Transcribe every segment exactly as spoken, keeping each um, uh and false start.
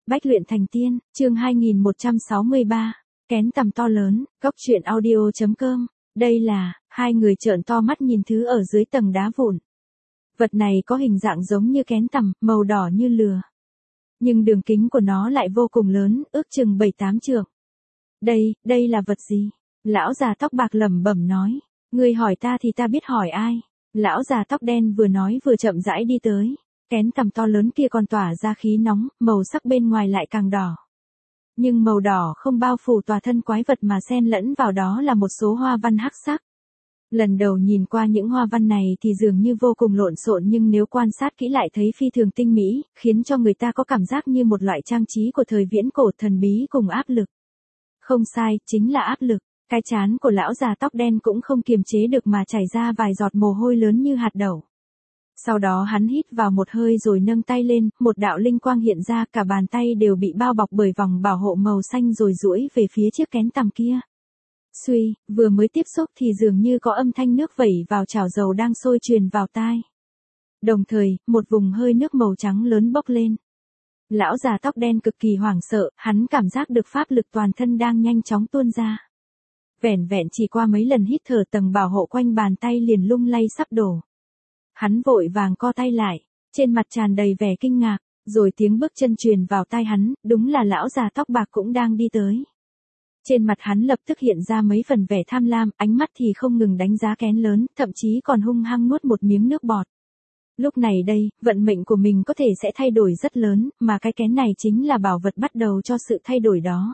Bách luyện thành tiên, chương hai nghìn một trăm sáu mươi ba, kén tầm to lớn, góc truyện audio chấm com. Đây là, hai người trợn to mắt nhìn thứ ở dưới tầng đá vụn. Vật này có hình dạng giống như kén tầm, màu đỏ như lửa. Nhưng đường kính của nó lại vô cùng lớn, ước chừng bảy tám trượng. Đây, đây là vật gì? Lão già tóc bạc lẩm bẩm nói. Ngươi hỏi ta thì ta biết hỏi ai? Lão già tóc đen vừa nói vừa chậm rãi đi tới. Kén tầm to lớn kia còn tỏa ra khí nóng, màu sắc bên ngoài lại càng đỏ. Nhưng màu đỏ không bao phủ tòa thân quái vật mà xen lẫn vào đó là một số hoa văn hắc sắc. Lần đầu nhìn qua những hoa văn này thì dường như vô cùng lộn xộn, nhưng nếu quan sát kỹ lại thấy phi thường tinh mỹ, khiến cho người ta có cảm giác như một loại trang trí của thời viễn cổ thần bí cùng áp lực. Không sai, chính là áp lực. Cái trán của lão già tóc đen cũng không kiềm chế được mà chảy ra vài giọt mồ hôi lớn như hạt đậu. Sau đó hắn hít vào một hơi rồi nâng tay lên, một đạo linh quang hiện ra, cả bàn tay đều bị bao bọc bởi vòng bảo hộ màu xanh rồi duỗi về phía chiếc kén tằm kia. Suy, vừa mới tiếp xúc thì dường như có âm thanh nước vẩy vào chảo dầu đang sôi truyền vào tai. Đồng thời, một vùng hơi nước màu trắng lớn bốc lên. Lão già tóc đen cực kỳ hoảng sợ, hắn cảm giác được pháp lực toàn thân đang nhanh chóng tuôn ra. Vẻn vẹn chỉ qua mấy lần hít thở, tầng bảo hộ quanh bàn tay liền lung lay sắp đổ. Hắn vội vàng co tay lại, trên mặt tràn đầy vẻ kinh ngạc, rồi tiếng bước chân truyền vào tai hắn, đúng là lão già tóc bạc cũng đang đi tới. Trên mặt hắn lập tức hiện ra mấy phần vẻ tham lam, ánh mắt thì không ngừng đánh giá kén lớn, thậm chí còn hung hăng nuốt một miếng nước bọt. Lúc này đây, vận mệnh của mình có thể sẽ thay đổi rất lớn, mà cái kén này chính là bảo vật bắt đầu cho sự thay đổi đó.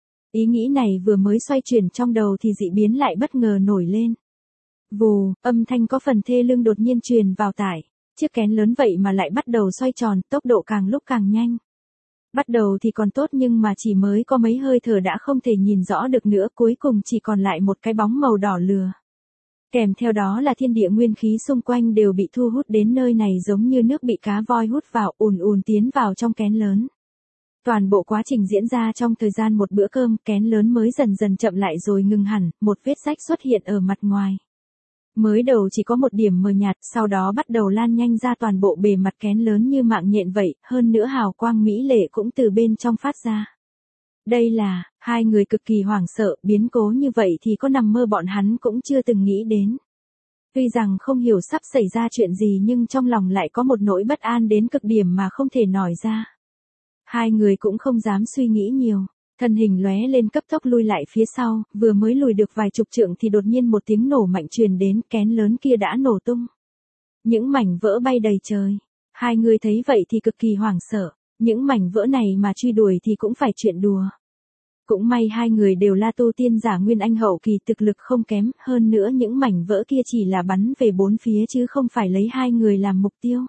Ý nghĩ này vừa mới xoay chuyển trong đầu thì dị biến lại bất ngờ nổi lên. Vù, âm thanh có phần thê lương đột nhiên truyền vào tai. Chiếc kén lớn vậy mà lại bắt đầu xoay tròn, tốc độ càng lúc càng nhanh. Bắt đầu thì còn tốt nhưng mà chỉ mới có mấy hơi thở đã không thể nhìn rõ được nữa, cuối cùng chỉ còn lại một cái bóng màu đỏ lừa. Kèm theo đó là thiên địa nguyên khí xung quanh đều bị thu hút đến nơi này, giống như nước bị cá voi hút vào, ùn ùn tiến vào trong kén lớn. Toàn bộ quá trình diễn ra trong thời gian một bữa cơm, kén lớn mới dần dần chậm lại rồi ngừng hẳn, một vết rách xuất hiện ở mặt ngoài. Mới đầu chỉ có một điểm mờ nhạt, sau đó bắt đầu lan nhanh ra toàn bộ bề mặt kén lớn như mạng nhện vậy, hơn nữa hào quang mỹ lệ cũng từ bên trong phát ra. Đây là, hai người cực kỳ hoảng sợ, biến cố như vậy thì có nằm mơ bọn hắn cũng chưa từng nghĩ đến. Tuy rằng không hiểu sắp xảy ra chuyện gì nhưng trong lòng lại có một nỗi bất an đến cực điểm mà không thể nói ra. Hai người cũng không dám suy nghĩ nhiều. Thân hình lóe lên cấp tốc lui lại phía sau, vừa mới lùi được vài chục trượng thì đột nhiên một tiếng nổ mạnh truyền đến, kén lớn kia đã nổ tung. Những mảnh vỡ bay đầy trời. Hai người thấy vậy thì cực kỳ hoảng sợ, những mảnh vỡ này mà truy đuổi thì cũng phải chuyện đùa. Cũng may hai người đều là tu tiên giả nguyên anh hậu kỳ, thực lực không kém, hơn nữa những mảnh vỡ kia chỉ là bắn về bốn phía chứ không phải lấy hai người làm mục tiêu.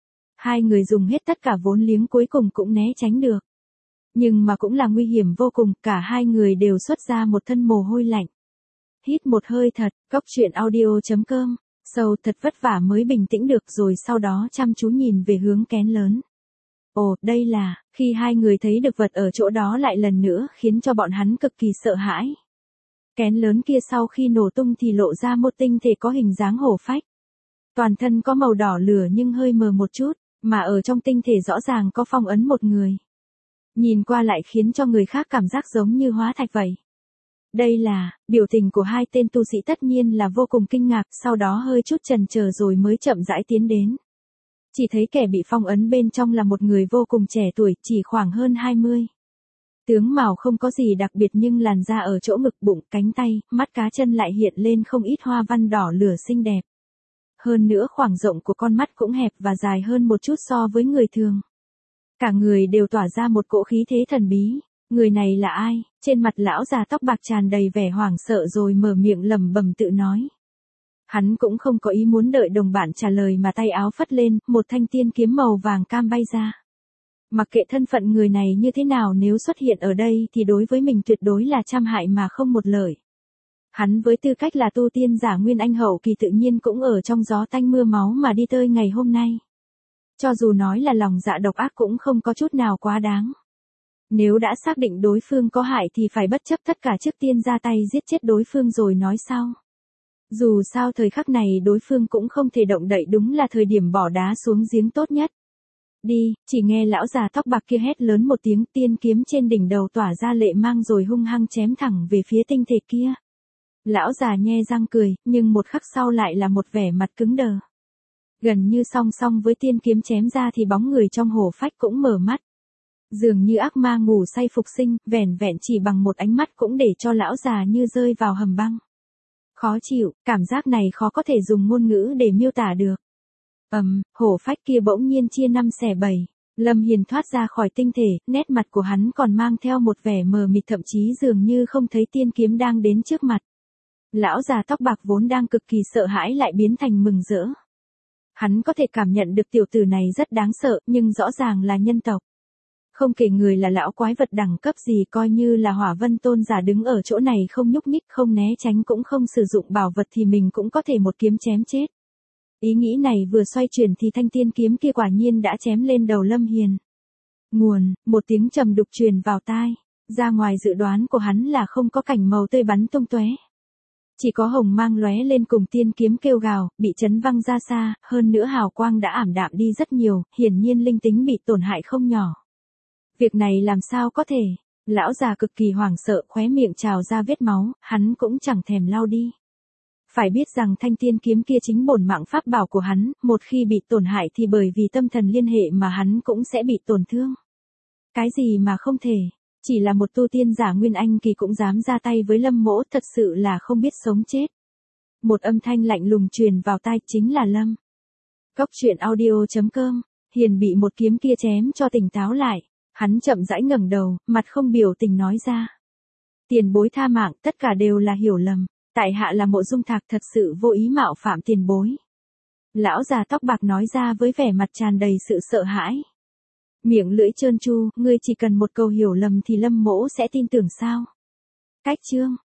Hai người dùng hết tất cả vốn liếng cuối cùng cũng né tránh được. Nhưng mà cũng là nguy hiểm vô cùng, cả hai người đều xuất ra một thân mồ hôi lạnh. Hít một hơi thật, góc truyện audio chấm com, sâu thật vất vả mới bình tĩnh được rồi sau đó chăm chú nhìn về hướng kén lớn. Ồ, đây là, khi hai người thấy được vật ở chỗ đó lại lần nữa khiến cho bọn hắn cực kỳ sợ hãi. Kén lớn kia sau khi nổ tung thì lộ ra một tinh thể có hình dáng hổ phách. Toàn thân có màu đỏ lửa nhưng hơi mờ một chút, mà ở trong tinh thể rõ ràng có phong ấn một người. Nhìn qua lại khiến cho người khác cảm giác giống như hóa thạch vậy. Đây là, biểu tình của hai tên tu sĩ tất nhiên là vô cùng kinh ngạc, sau đó hơi chút chần chờ rồi mới chậm rãi tiến đến. Chỉ thấy kẻ bị phong ấn bên trong là một người vô cùng trẻ tuổi, chỉ khoảng hơn hai mươi. Tướng mạo không có gì đặc biệt nhưng làn da ở chỗ ngực, bụng, cánh tay, mắt cá chân lại hiện lên không ít hoa văn đỏ lửa xinh đẹp. Hơn nữa khoảng rộng của con mắt cũng hẹp và dài hơn một chút so với người thường. Cả người đều tỏa ra một cỗ khí thế thần bí. Người này là ai? Trên mặt lão già tóc bạc tràn đầy vẻ hoảng sợ rồi mở miệng lẩm bẩm tự nói. Hắn cũng không có ý muốn đợi đồng bạn trả lời mà tay áo phất lên, một thanh tiên kiếm màu vàng cam bay ra. Mặc kệ thân phận người này như thế nào, nếu xuất hiện ở đây thì đối với mình tuyệt đối là trăm hại mà không một lợi. Hắn với tư cách là tu tiên giả nguyên anh hậu kỳ tự nhiên cũng ở trong gió tanh mưa máu mà đi tới ngày hôm nay. Cho dù nói là lòng dạ độc ác cũng không có chút nào quá đáng. Nếu đã xác định đối phương có hại thì phải bất chấp tất cả trước tiên ra tay giết chết đối phương rồi nói sau. Dù sao thời khắc này đối phương cũng không thể động đậy, đúng là thời điểm bỏ đá xuống giếng tốt nhất. Đi, chỉ nghe lão già tóc bạc kia hét lớn một tiếng, tiên kiếm trên đỉnh đầu tỏa ra lệ mang rồi hung hăng chém thẳng về phía tinh thể kia. Lão già nhe răng cười, nhưng một khắc sau lại là một vẻ mặt cứng đờ. Gần như song song với tiên kiếm chém ra thì bóng người trong hổ phách cũng mở mắt. Dường như ác ma ngủ say phục sinh, vẻn vẹn chỉ bằng một ánh mắt cũng để cho lão già như rơi vào hầm băng. Khó chịu, cảm giác này khó có thể dùng ngôn ngữ để miêu tả được. Ầm, um, hổ phách kia bỗng nhiên chia năm xẻ bảy. Lâm Hiền thoát ra khỏi tinh thể, nét mặt của hắn còn mang theo một vẻ mờ mịt, thậm chí dường như không thấy tiên kiếm đang đến trước mặt. Lão già tóc bạc vốn đang cực kỳ sợ hãi lại biến thành mừng rỡ. Hắn có thể cảm nhận được tiểu tử này rất đáng sợ, nhưng rõ ràng là nhân tộc. Không kể người là lão quái vật đẳng cấp gì, coi như là Hỏa Vân Tôn giả đứng ở chỗ này không nhúc nhích, không né tránh cũng không sử dụng bảo vật thì mình cũng có thể một kiếm chém chết. Ý nghĩ này vừa xoay chuyển thì thanh tiên kiếm kia quả nhiên đã chém lên đầu Lâm Hiền. Nguồn, một tiếng trầm đục truyền vào tai. Ra ngoài dự đoán của hắn là không có cảnh màu tươi bắn tung tóe. Chỉ có hồng mang lóe lên cùng tiên kiếm kêu gào, bị chấn văng ra xa, hơn nữa hào quang đã ảm đạm đi rất nhiều, hiển nhiên linh tính bị tổn hại không nhỏ. Việc này làm sao có thể? Lão già cực kỳ hoảng sợ, khóe miệng trào ra vết máu, hắn cũng chẳng thèm lau đi. Phải biết rằng thanh tiên kiếm kia chính bổn mạng pháp bảo của hắn, một khi bị tổn hại thì bởi vì tâm thần liên hệ mà hắn cũng sẽ bị tổn thương. Cái gì mà không thể? Chỉ là một tu tiên giả Nguyên Anh kỳ cũng dám ra tay với Lâm Mỗ, thật sự là không biết sống chết. Một âm thanh lạnh lùng truyền vào tai, chính là Lâm. Góc truyện audio chấm com. Hiền bị một kiếm kia chém cho tỉnh táo lại. Hắn chậm rãi ngẩng đầu, mặt không biểu tình nói ra. Tiền bối tha mạng, tất cả đều là hiểu lầm. Tại hạ là Mộ Dung Thạc, thật sự vô ý mạo phạm tiền bối. Lão già tóc bạc nói ra với vẻ mặt tràn đầy sự sợ hãi. Miệng lưỡi trơn tru, ngươi chỉ cần một câu hiểu lầm thì Lâm Mỗ sẽ tin tưởng sao? Cách chương.